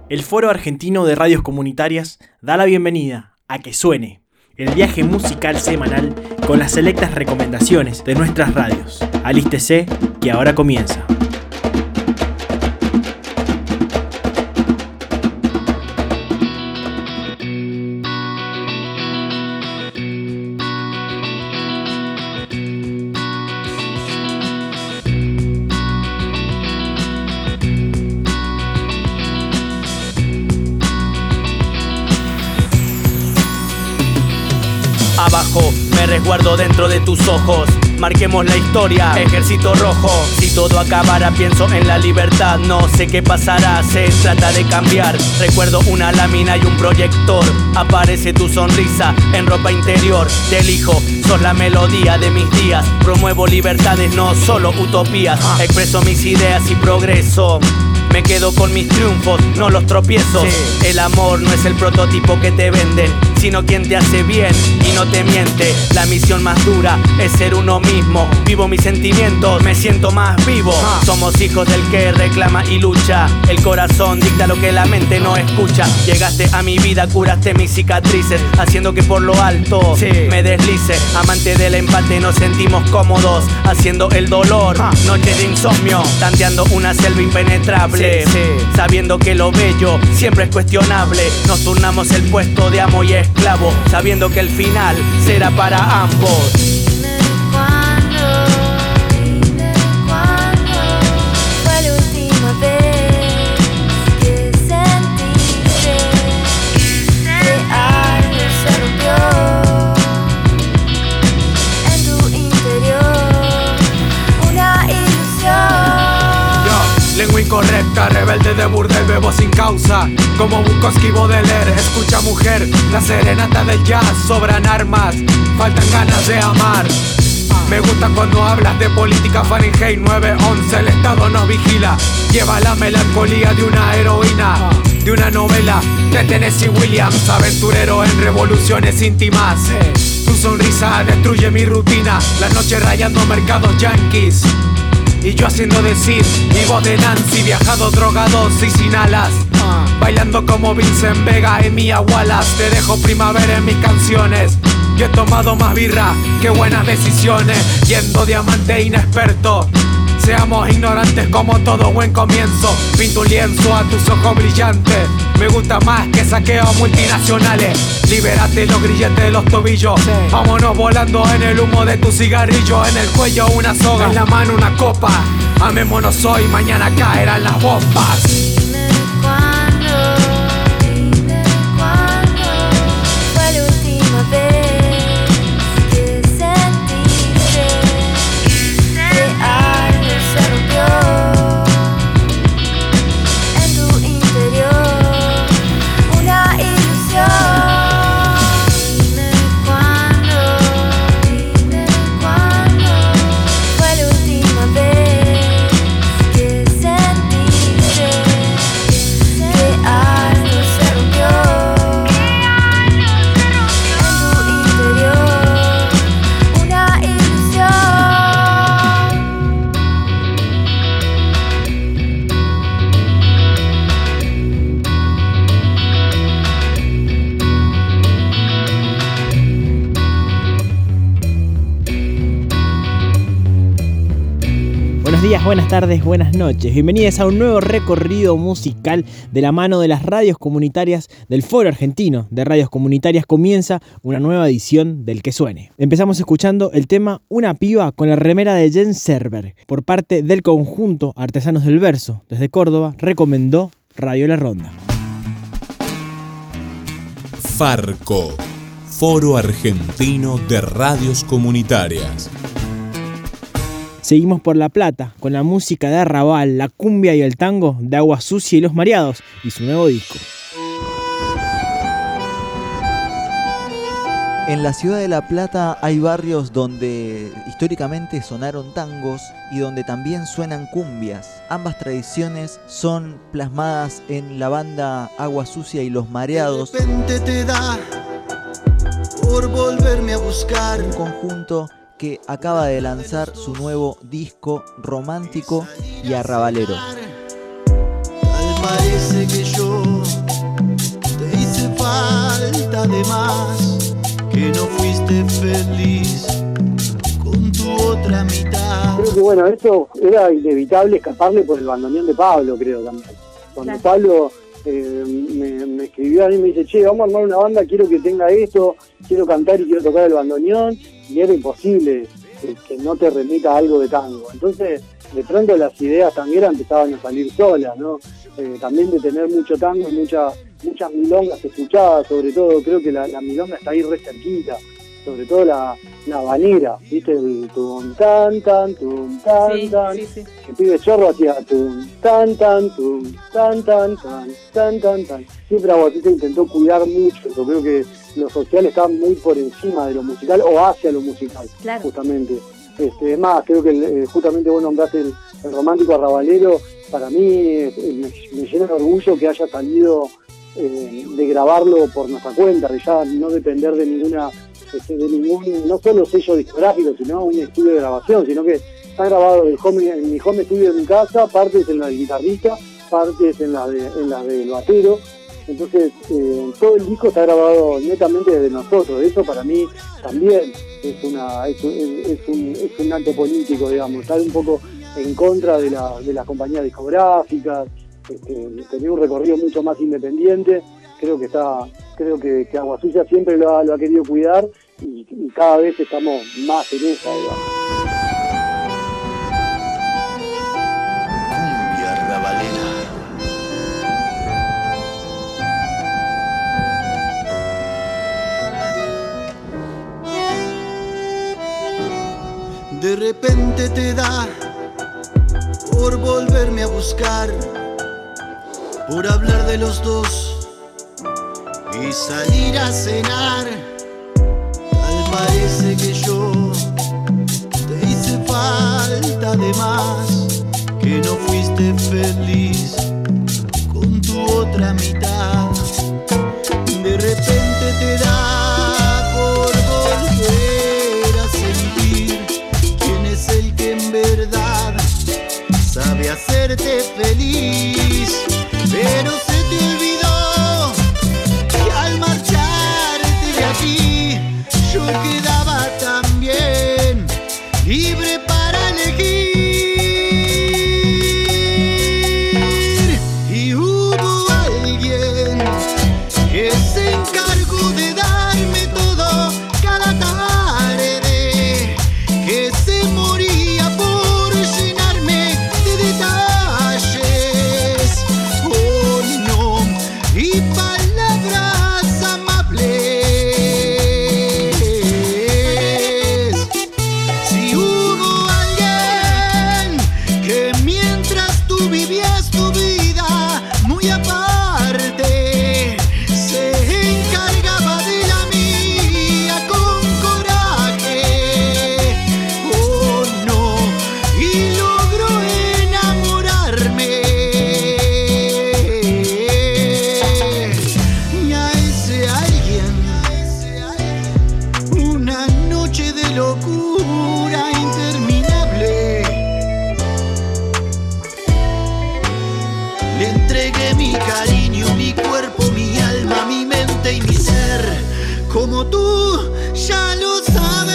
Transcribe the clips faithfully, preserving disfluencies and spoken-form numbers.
El Foro Argentino de Radios Comunitarias da la bienvenida a Que Suene, el viaje musical semanal con las selectas recomendaciones de nuestras radios. Alístese, que ahora comienza. Abajo, me resguardo dentro de tus ojos. Marquemos la historia, ejército rojo. Si todo acabara, pienso en la libertad. No sé qué pasará, se trata de cambiar. Recuerdo una lámina y un proyector. Aparece tu sonrisa en ropa interior. Te elijo, sos la melodía de mis días. Promuevo libertades, no solo utopías. Expreso mis ideas y progreso. Me quedo con mis triunfos, no los tropiezos. Sí. El amor no es el prototipo que te venden, sino quien te hace bien y no te miente. La misión más dura es ser uno mismo. Vivo mis sentimientos, me siento más vivo. ah. Somos hijos del que reclama y lucha. El corazón dicta lo que la mente no escucha. Llegaste a mi vida, curaste mis cicatrices, haciendo que por lo alto sí. me deslice. Amante del empate, nos sentimos cómodos, haciendo el dolor ah. noche de insomnio, tanteando una selva impenetrable. Sí, sí. Sabiendo que lo bello siempre es cuestionable. Nos turnamos el puesto de amo y esclavo, sabiendo que el final será para ambos. Dime cuándo, dime cuándo fue la última vez que sentiste que algo se rompió en tu interior, una ilusión. Lengua incorrecta, rebelde de burdel, bebo sin causa. Como Bukowski Baudelaire, escucha mujer, la serenata del jazz. Sobran armas, faltan ganas de amar. Me gusta cuando hablas de política. Fahrenheit nueve once, el Estado nos vigila. Lleva la melancolía de una heroína, de una novela de Tennessee Williams. Aventurero en revoluciones íntimas. Tu sonrisa destruye mi rutina. Las noches rayando mercados yanquis y yo haciendo decir mi voz de Nancy. Viajado, drogados y sin alas, uh. bailando como Vincent Vega y Mia Wallace. Te dejo primavera en mis canciones. Yo he tomado más birra que buenas decisiones. Yendo diamante inexperto. Seamos ignorantes como todo buen comienzo. Pinto un lienzo a tus ojos brillantes. Me gusta más que saqueos multinacionales. Libérate los grilletes de los tobillos. Sí. Vámonos volando en el humo de tu cigarrillo. En el cuello una soga, en la mano una copa. Amémonos hoy, mañana caerán las bombas. Dime cuándo, dime cuándo fue la última vez que sentiste que algo se rompió en tu interior, una ilusión. Dime cuándo, dime cuándo fue la última vez que sentiste que algo se rompió en tu interior, una ilusión. Buenos días, buenas tardes, buenas noches. Bienvenidos a un nuevo recorrido musical de la mano de las radios comunitarias del Foro Argentino de Radios Comunitarias. Comienza una nueva edición del Que Suene. Empezamos escuchando el tema Una piba con la remera de Jens Server por parte del conjunto Artesanos del Verso. Desde Córdoba recomendó Radio La Ronda. Farco, Foro Argentino de Radios Comunitarias. Seguimos por La Plata con la música de Arrabal, la cumbia y el tango de Agua Sucia y Los Mareados y su nuevo disco. En la ciudad de La Plata hay barrios donde históricamente sonaron tangos y donde también suenan cumbias. Ambas tradiciones son plasmadas en la banda Agua Sucia y Los Mareados. De repente te da por volverme a buscar. Un conjunto que acaba de lanzar su nuevo disco romántico y arrabalero. Tal parece que yo falta de más, que no fuiste feliz con tu otra mitad. Creo que bueno, eso era inevitable escaparle por el bandoneón de Pablo, creo también. Cuando Claro. Pablo eh, me, me escribió a mí y me dice, che, vamos a armar una banda, quiero que tenga esto, quiero cantar y quiero tocar el bandoneón, y era imposible que, que no te remita a algo de tango. Entonces, de pronto las ideas tangueras empezaban a salir solas, ¿no? Eh, también de tener mucho tango y mucha, muchas milongas escuchadas, sobre todo, creo que la, la milonga está ahí re cerquita, sobre todo la, la habanera, ¿viste? El tum tan tan, tum tan Sí, tan, sí, sí. que Pibe Chorro hacía tum tan tan, tum tan tan tan, tan tan tan. Siempre Aguatita intentó cuidar mucho, yo creo que lo social está muy por encima de lo musical o hacia lo musical, Claro. justamente. Este, más, creo que eh, justamente vos nombraste el, el romántico arrabalero, para mí eh, me, me llena de orgullo que haya salido eh, de grabarlo por nuestra cuenta, de ya no depender de ninguna, este, de ningún, no solo sello discográfico, sino un estudio de grabación, sino que está grabado en, home, en mi home studio de mi casa, partes en la del guitarrista, partes en la de, en la del batero. Entonces, eh, todo el disco está grabado netamente desde nosotros. Eso para mí también es una es, es, es, un, es un acto político, digamos, estar un poco en contra de, la, de las compañías discográficas, este, tener un recorrido mucho más independiente. Creo que está creo que, que Agua Sucia siempre lo ha, lo ha querido cuidar y, y cada vez estamos más en esa, digamos. Cumbia rabalera. De repente te da por volverme a buscar, por hablar de los dos y salir a cenar. Tal parece que yo te hice falta de más, que no fuiste feliz con tu otra mitad. De repente te da por volver a sentir quién es el que en verdad sabe hacerte feliz, pero se te olvidó que al marcharte de aquí yo quedaba también libre para elegir. Y hubo alguien que se encargó de darme todo cada tarde, que se moría por llenarme de detalles, oh no, y palabras amables. Si hubo alguien que mientras tú vivías tu vida muy aparte, se encargaba de la mía con coraje, oh no, y logró enamorarme. Y a ese alguien, una noche de locura interminable, le entregué mi cariño, mi cuerpo, mi alma, mi mente y mi ser, como tú ya lo sabes.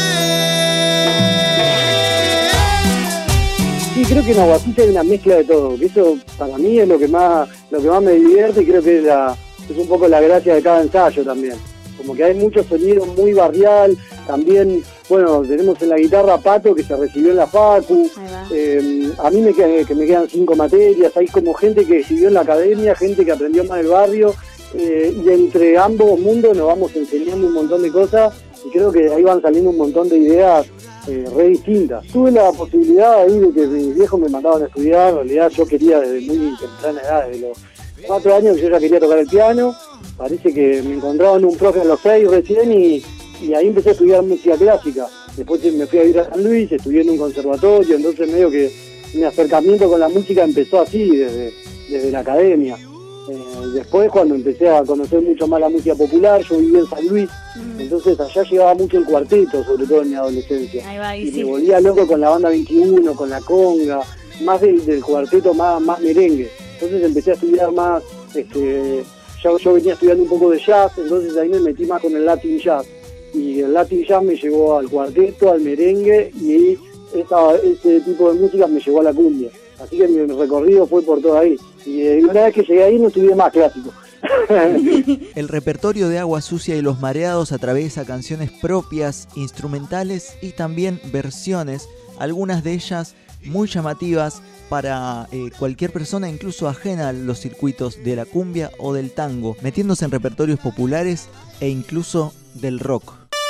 Sí, creo que en Aguatita hay una mezcla de todo, que eso para mí es lo que más lo que más me divierte y creo que es, la, es un poco la gracia de cada ensayo también. Como que hay mucho sonido muy barrial, también, bueno, tenemos en la guitarra a Pato que se recibió en la Facu, Ahí va. eh, a mí me, queda, que me quedan cinco materias, hay como gente que estudió en la academia, gente que aprendió más del barrio, eh, y entre ambos mundos nos vamos enseñando un montón de cosas y creo que ahí van saliendo un montón de ideas eh, re distintas. Tuve la posibilidad ahí de que mis viejos me mandaban a estudiar, en realidad yo quería desde muy temprana edad, desde los cuatro años que yo ya quería tocar el piano, parece que me encontraba en un profe a los seis recién y, y ahí empecé a estudiar música clásica. Después me fui a vivir a San Luis, estudié en un conservatorio, entonces medio que mi acercamiento con la música empezó así, desde, desde la academia. Eh, después cuando empecé a conocer mucho más la música popular, yo vivía en San Luis, entonces allá llegaba mucho el cuarteto, sobre todo en mi adolescencia. Ahí va, y Y sí. me volvía loco con la banda veintiuno, con la conga, más del, del cuarteto, más, más merengue. Entonces empecé a estudiar más, este, yo, yo venía estudiando un poco de jazz, entonces ahí me metí más con el Latin Jazz. Y el Latin Jazz me llevó al cuarteto, al merengue, y esa, ese tipo de música me llevó a la cumbia. Así que mi recorrido fue por todo ahí. Y eh, una vez que llegué ahí no estudié más clásico. El repertorio de Agua Sucia y Los Mareados atraviesa canciones propias, instrumentales y también versiones, algunas de ellas muy llamativas para eh, cualquier persona, incluso ajena a los circuitos de la cumbia o del tango, metiéndose en repertorios populares e incluso del rock.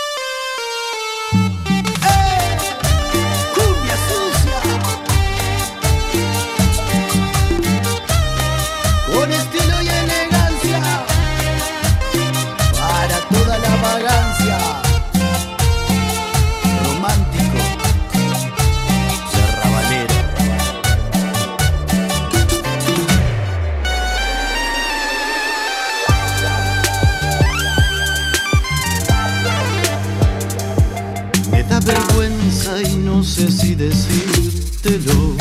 Con estilo y elegancia, para toda la vagancia, romántico, serrabalero. Me da vergüenza y no sé si decírtelo.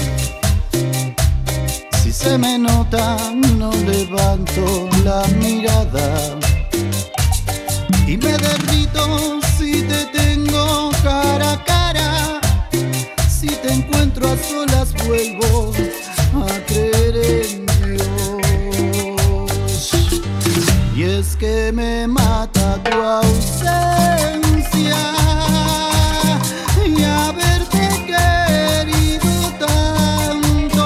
Se me nota, no levanto la mirada y me derrito si te tengo cara a cara. Si te encuentro a solas vuelvo a creer en Dios. Y es que me mata tu ausencia y haberte querido tanto.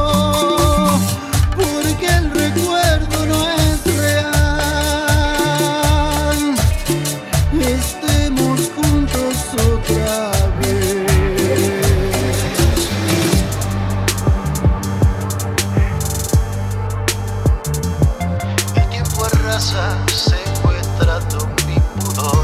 Secuestrando mi pudor,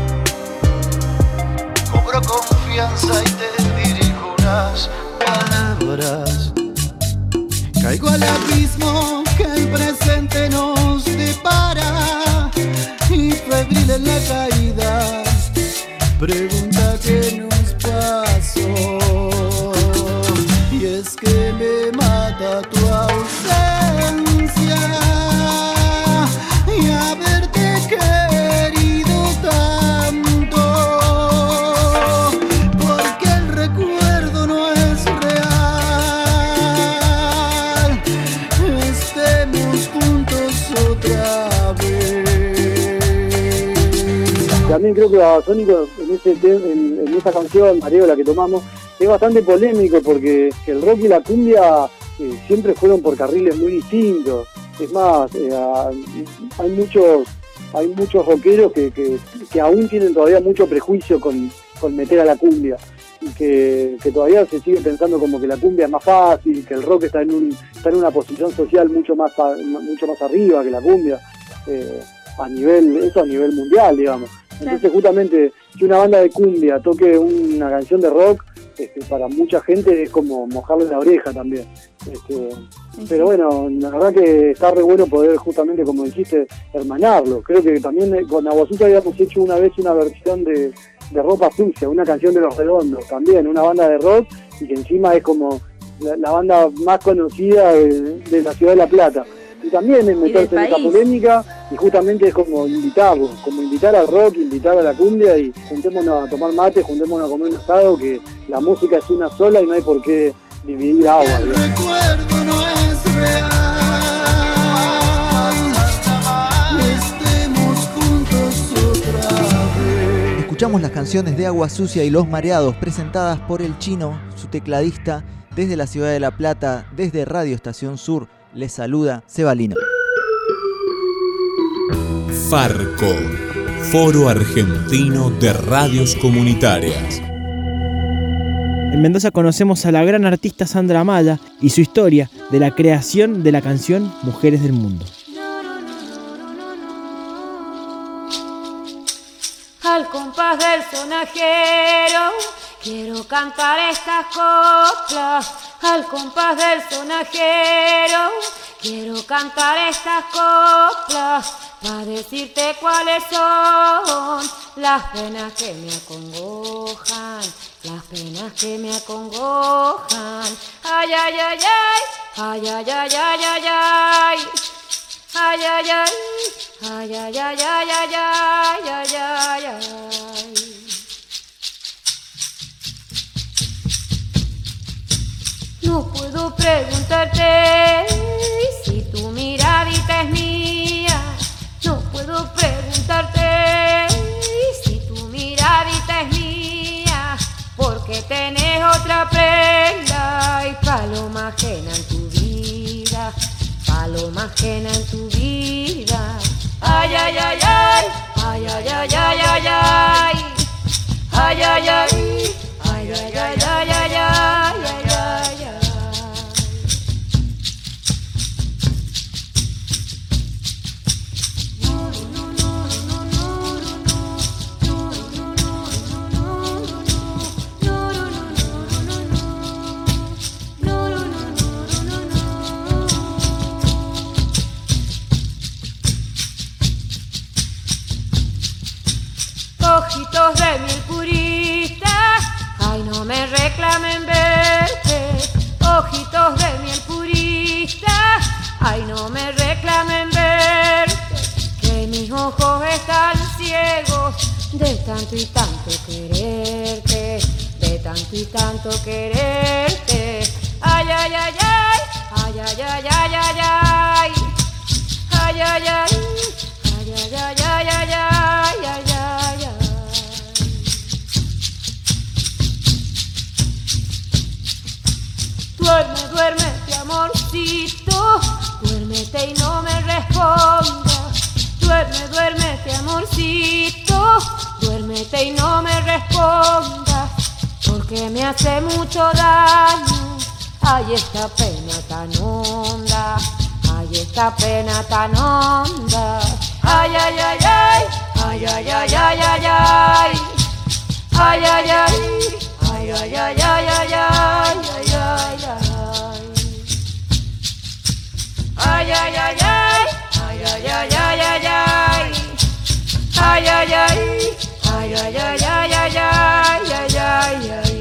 cobro confianza y te dirijo unas palabras. Caigo al abismo que el presente nos depara y febril en la caída pregunta qué nos pasó. Y es que me mata tu ausencia y haberte querido tanto, porque el recuerdo no es real. Estemos juntos otra vez. También creo que Babasónicos en, ese en, en esa canción, Mareo, la que tomamos, es bastante polémico porque el rock y la cumbia eh, siempre fueron por carriles muy distintos. Es más, eh, hay muchos hay muchos rockeros que, que, que aún tienen todavía mucho prejuicio con, con meter a la cumbia y que, que todavía se sigue pensando como que la cumbia es más fácil, que el rock está en un está en una posición social mucho más a, mucho más arriba que la cumbia, eh, a nivel eso a nivel mundial, digamos. Entonces justamente que una banda de cumbia toque una canción de rock, este, para mucha gente es como mojarle la oreja también. Este, pero bueno, la verdad que está re bueno poder justamente, como dijiste, hermanarlo. Creo que también con Agua Sucia habíamos hecho una vez una versión de, de Ropa Sucia, una canción de Los Redondos, también una banda de rock y que encima es como la, la banda más conocida de, de la ciudad de La Plata. Y también es meterse en esa polémica y justamente es como invitarlo, como invitar al rock, invitar a la cumbia y juntémonos a tomar mate, juntémonos a comer un asado, que la música es una sola y no hay por qué dividir agua. El recuerdo no es real. Estemos juntos otra vez. Escuchamos las canciones de Agua Sucia y Los Mareados presentadas por El Chino, su tecladista, desde la ciudad de La Plata, desde Radio Estación Sur. Les saluda Sebalino. Farco, Foro Argentino de Radios Comunitarias. En Mendoza conocemos a la gran artista Sandra Amaya y su historia de la creación de la canción Mujeres del Mundo. Al compás del sonajero quiero cantar estas coplas. Al compás del sonajero quiero cantar estas coplas, para decirte cuáles son las penas que me acongojan, las penas que me acongojan. Ay, ay, ay, ay, ay, ay, ay, ay, ay, ay. ay, ay, ay, ay, ay, ay, ay, ay, ay, ay, ay, ay. No puedo preguntarte si tu miradita es mía. No puedo preguntarte si tu miradita es mía, porque tenés otra prenda y paloma ajena en tu vida, paloma ajena en tu vida. Ay, ay, ay, ay, ay, ay, ay, ay, ay, ay, ay, ay, ay, ay, ay, ay, ay, ay, ay, ay. Ojitos de miel purita, ay, no me reclamen verte. Ojitos de miel purita, ay, no me reclamen verte, que mis ojos están ciegos de tanto y tanto quererte, de tanto y tanto quererte. Ay, ay, ay, ay, ay, ay, ay, ay, ay, ay, ay, ay, ay, ay, ay, ay, ay, ay, ay, ay. Duerme, duérmete, amorcito, duérmete y no me respondas. Duerme, duérmete, amorcito, duérmete y no me respondas, porque me hace mucho daño. Ay, esta pena tan honda, ay, esta pena tan honda. Ay, ay, ay, ay, ay, ay, ay, ay, ay, ay, ay, ay, ay. Ay, ay, ay, ay, ay, ay, ay, ay, ay. Ay, ay, ay, ay, ay, ay, ay, ay, ay, ay. Ay, ay, ay, ay, ay, ay, ay, ay, ay, ay, ay, ay.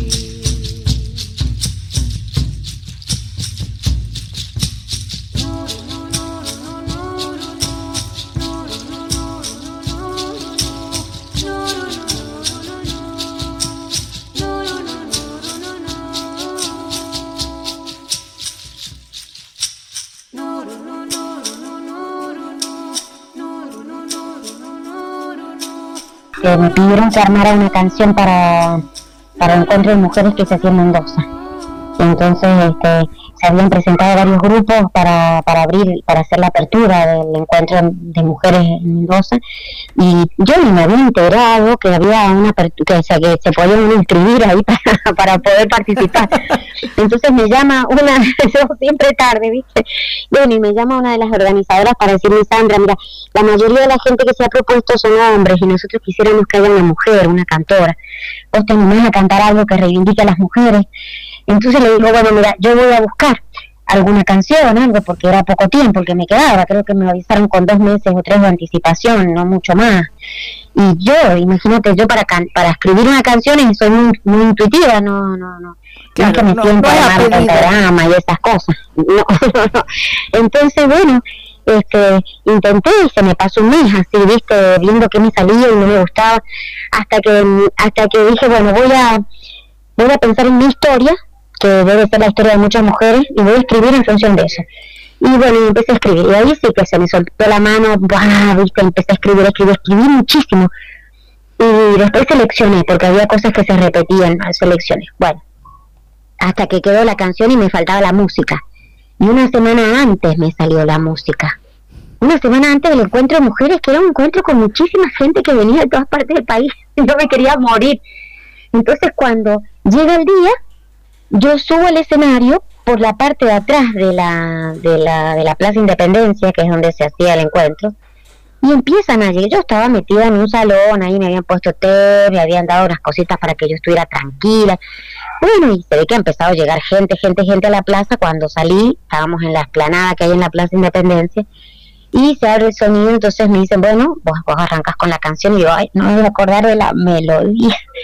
Eh, me pidieron que armara una canción para, para el encuentro de mujeres que se hacía en Mendoza. Entonces este, se habían presentado varios grupos para, para abrir, para hacer la apertura del encuentro de mujeres en Mendoza, y yo ni me había enterado que había una apertura, que, o sea, que se podían inscribir ahí para, para poder participar. Entonces me llama una, yo siempre tarde, ¿viste? Yo ni me llama una de las organizadoras para decirme: Sandra, mira, la mayoría de la gente que se ha propuesto son hombres y nosotros quisiéramos que haya una mujer, una cantora. Vos te animás a cantar algo que reivindique a las mujeres. Entonces le digo: bueno, mira, yo voy a buscar alguna canción, algo, porque era poco tiempo el que me quedaba. Creo que me avisaron con dos meses o tres de anticipación, no mucho más. Y yo, imagínate, yo para can- para escribir una canción soy muy, muy intuitiva, no, no, no. Claro, no es que me no, siento no a armar un pentagrama y esas cosas. No, no, no. Entonces, bueno, este, intenté y se me pasó un mes así, viste, viendo que me salía y no me gustaba, hasta que, hasta que dije, bueno, voy a, voy a pensar en mi historia, que debe ser la historia de muchas mujeres, y voy a escribir en función de eso. Y bueno, empecé a escribir, y ahí sí que se me soltó la mano, ¡buah! ¿Viste? Empecé a escribir, escribir, escribí muchísimo, y después seleccioné, porque había cosas que se repetían, seleccioné, bueno, hasta que quedó la canción y me faltaba la música, y una semana antes me salió la música, una semana antes del encuentro de mujeres, que era un encuentro con muchísima gente que venía de todas partes del país, y yo me quería morir. Entonces cuando llega el día, yo subo al escenario por la parte de atrás de la, de la de la Plaza Independencia, que es donde se hacía el encuentro, y empiezan a llegar. Yo estaba metida en un salón, ahí me habían puesto té, me habían dado unas cositas para que yo estuviera tranquila. Bueno, y se ve que ha empezado a llegar gente, gente, gente a la plaza. Cuando salí, estábamos en la explanada que hay en la Plaza Independencia, y se abre el sonido. Entonces me dicen, bueno, vos, vos arrancas con la canción, y yo, ay, no me voy a acordar de la melodía.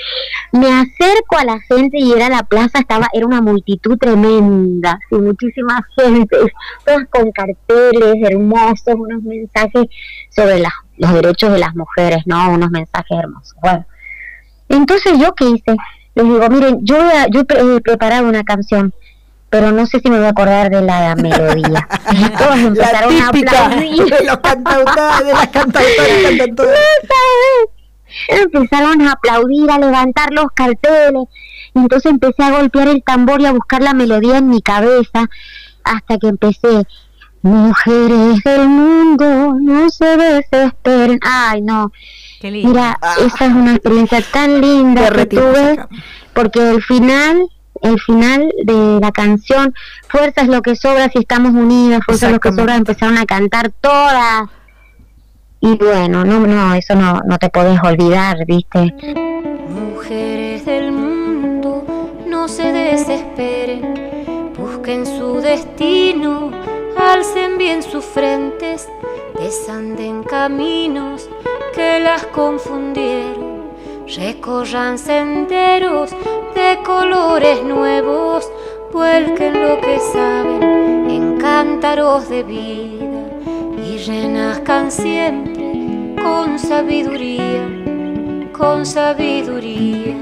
Me acerco a la gente y era la plaza, estaba era una multitud tremenda, y muchísima gente, todas con carteles hermosos, unos mensajes sobre la, los derechos de las mujeres, ¿no? Unos mensajes hermosos. Bueno, entonces yo qué hice, les digo, miren, yo, voy a, yo he preparado una canción, pero no sé si me voy a acordar de la melodía. Y todos empezaron a aplaudir. De los cantautores, de las cantautoras, cantautoras. Empezaron a aplaudir, a levantar los carteles, y entonces empecé a golpear el tambor y a buscar la melodía en mi cabeza, hasta que empecé: mujeres del mundo, no se desesperen. Ay, no. Qué lindo. Mira, Ah. esa es una experiencia tan linda que Derretimos tuve, acá. porque el final, el final de la canción, fuerza es lo que sobra si estamos unidas, fuerza es lo que Exactamente. sobra, empezaron a cantar todas. Y bueno, no, no, eso no, no te podés olvidar, ¿viste? Mujeres del mundo, no se desesperen, busquen su destino, alcen bien sus frentes, desanden caminos que las confundieron, recorran senderos de colores nuevos, vuelquen lo que saben en cántaros de vida y renazcan siempre con sabiduría, con sabiduría.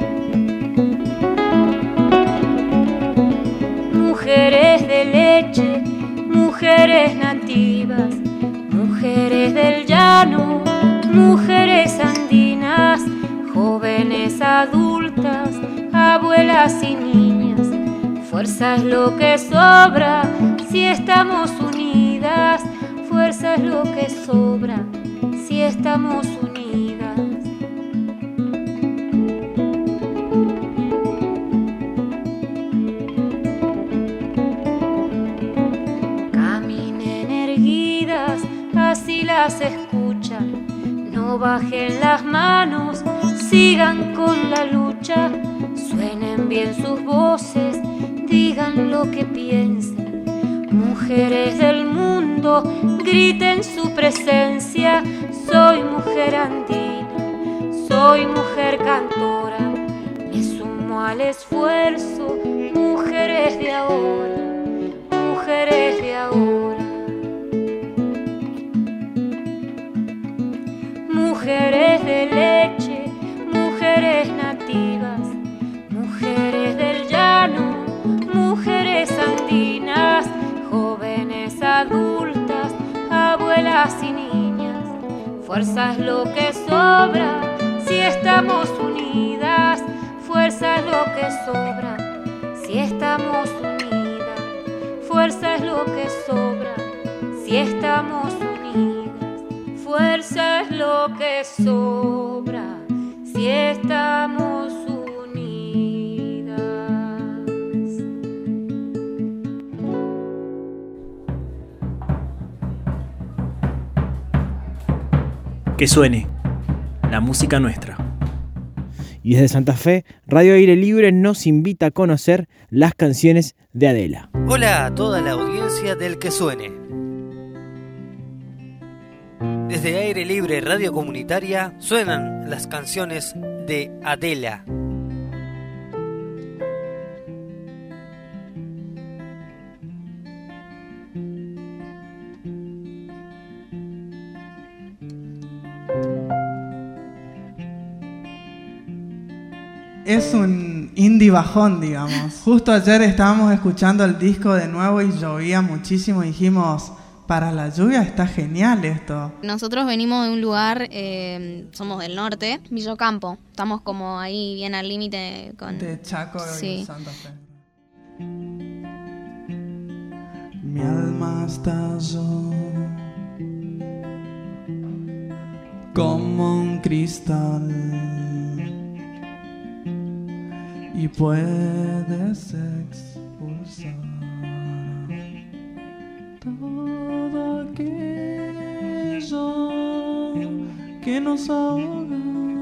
Mujeres de leche, mujeres nativas, mujeres del llano, mujeres andinas, jóvenes adultas, abuelas y niñas. Fuerza es lo que sobra si estamos unidas, fuerza es lo que sobra si estamos unidas. Caminen erguidas, así las escuchan, no bajen las manos, sigan con la lucha, suenen bien sus voces, digan lo que piensan. Mujeres del mundo, griten su presencia, soy mujer andina, soy mujer cantora, me sumo al esfuerzo, mujeres de ahora, mujeres de ahora. Mujeres de leche, mujeres nativas, mujeres del llano, mujeres andinas, jóvenes adultas, abuelas y niñas. Fuerza es lo que sobra si estamos unidas, fuerza es lo que sobra si estamos unidas, fuerza es lo que sobra si estamos unidas, fuerza es lo que sobra si estamos unidas. Que suene la música nuestra. Y desde Santa Fe, Radio Aire Libre nos invita a conocer las canciones de Adela. Hola a toda la audiencia del Que Suene. Desde Aire Libre Radio Comunitaria suenan las canciones de Adela. Es un indie bajón, digamos. Justo ayer estábamos escuchando el disco de nuevo y llovía muchísimo y dijimos, para la lluvia está genial esto. Nosotros venimos de un lugar, eh, somos del norte, Villocampo. Estamos como ahí bien al límite con... De Chaco sí. y Santa Fe. Mi alma estalló como un cristal y puedes expulsar todo aquello que nos ahoga.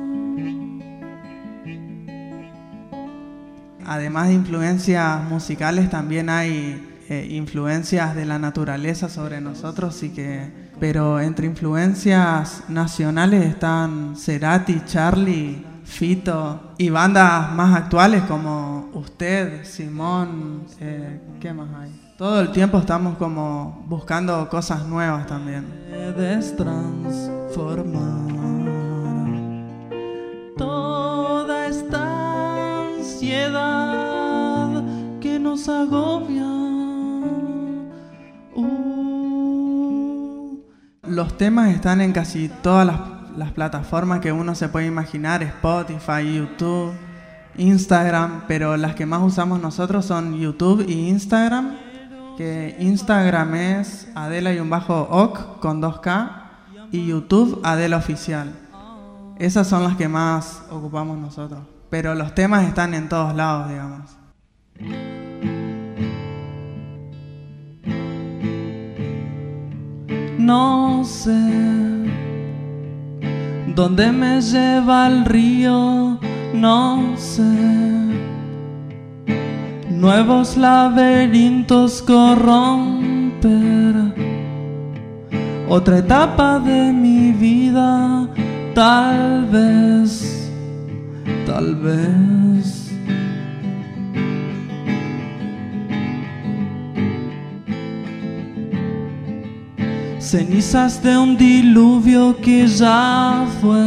Además de influencias musicales, también hay eh, influencias de la naturaleza sobre nosotros, y que, pero entre influencias nacionales están Cerati, Charlie, Fito, y bandas más actuales como Usted, Simón, eh, ¿qué más hay? Todo el tiempo estamos como buscando cosas nuevas también. Puedes transformar toda esta ansiedad que nos agobia. Uh. Los temas están en casi todas las, las plataformas que uno se puede imaginar, Spotify, YouTube, Instagram, pero las que más usamos nosotros son YouTube y Instagram, que Instagram es Adela-Oc con dos K y YouTube Adela Oficial. Esas son las que más ocupamos nosotros, pero los temas están en todos lados, digamos. No sé dónde me lleva el río, no sé. Nuevos laberintos corromper. Otra etapa de mi vida, tal vez, tal vez. Cenizas de un diluvio que ya fue.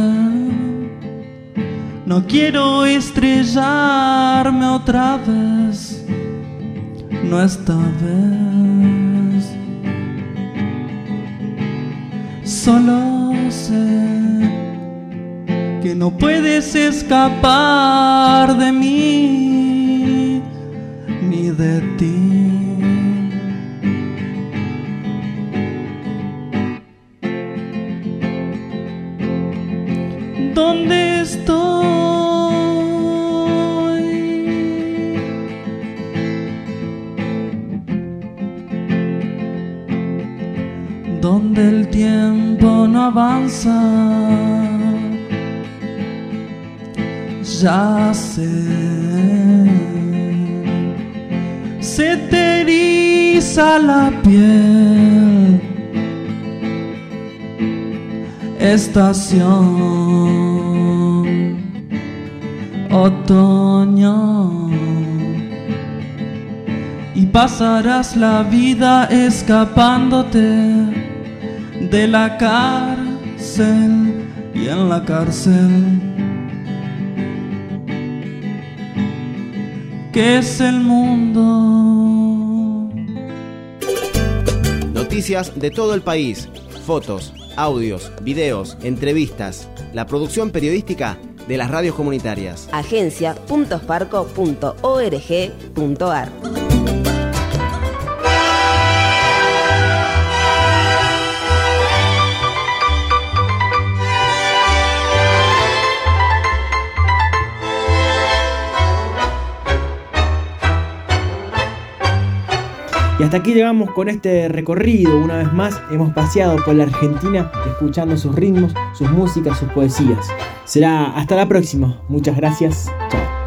No quiero estrellarme otra vez, no esta vez. Solo sé que no puedes escapar de mí ni de ti. ¿Dónde estoy? Donde el tiempo no avanza. Ya sé. Se te eriza la piel. Estación otoño, y pasarás la vida escapándote de la cárcel y en la cárcel que es el mundo. Noticias de todo el país, fotos, audios, videos, entrevistas, la producción periodística de las radios comunitarias. agencia punto farco punto org punto ar. Y hasta aquí llegamos con este recorrido. Una vez más hemos paseado por la Argentina escuchando sus ritmos, sus músicas, sus poesías. Será hasta la próxima. Muchas gracias. Chao.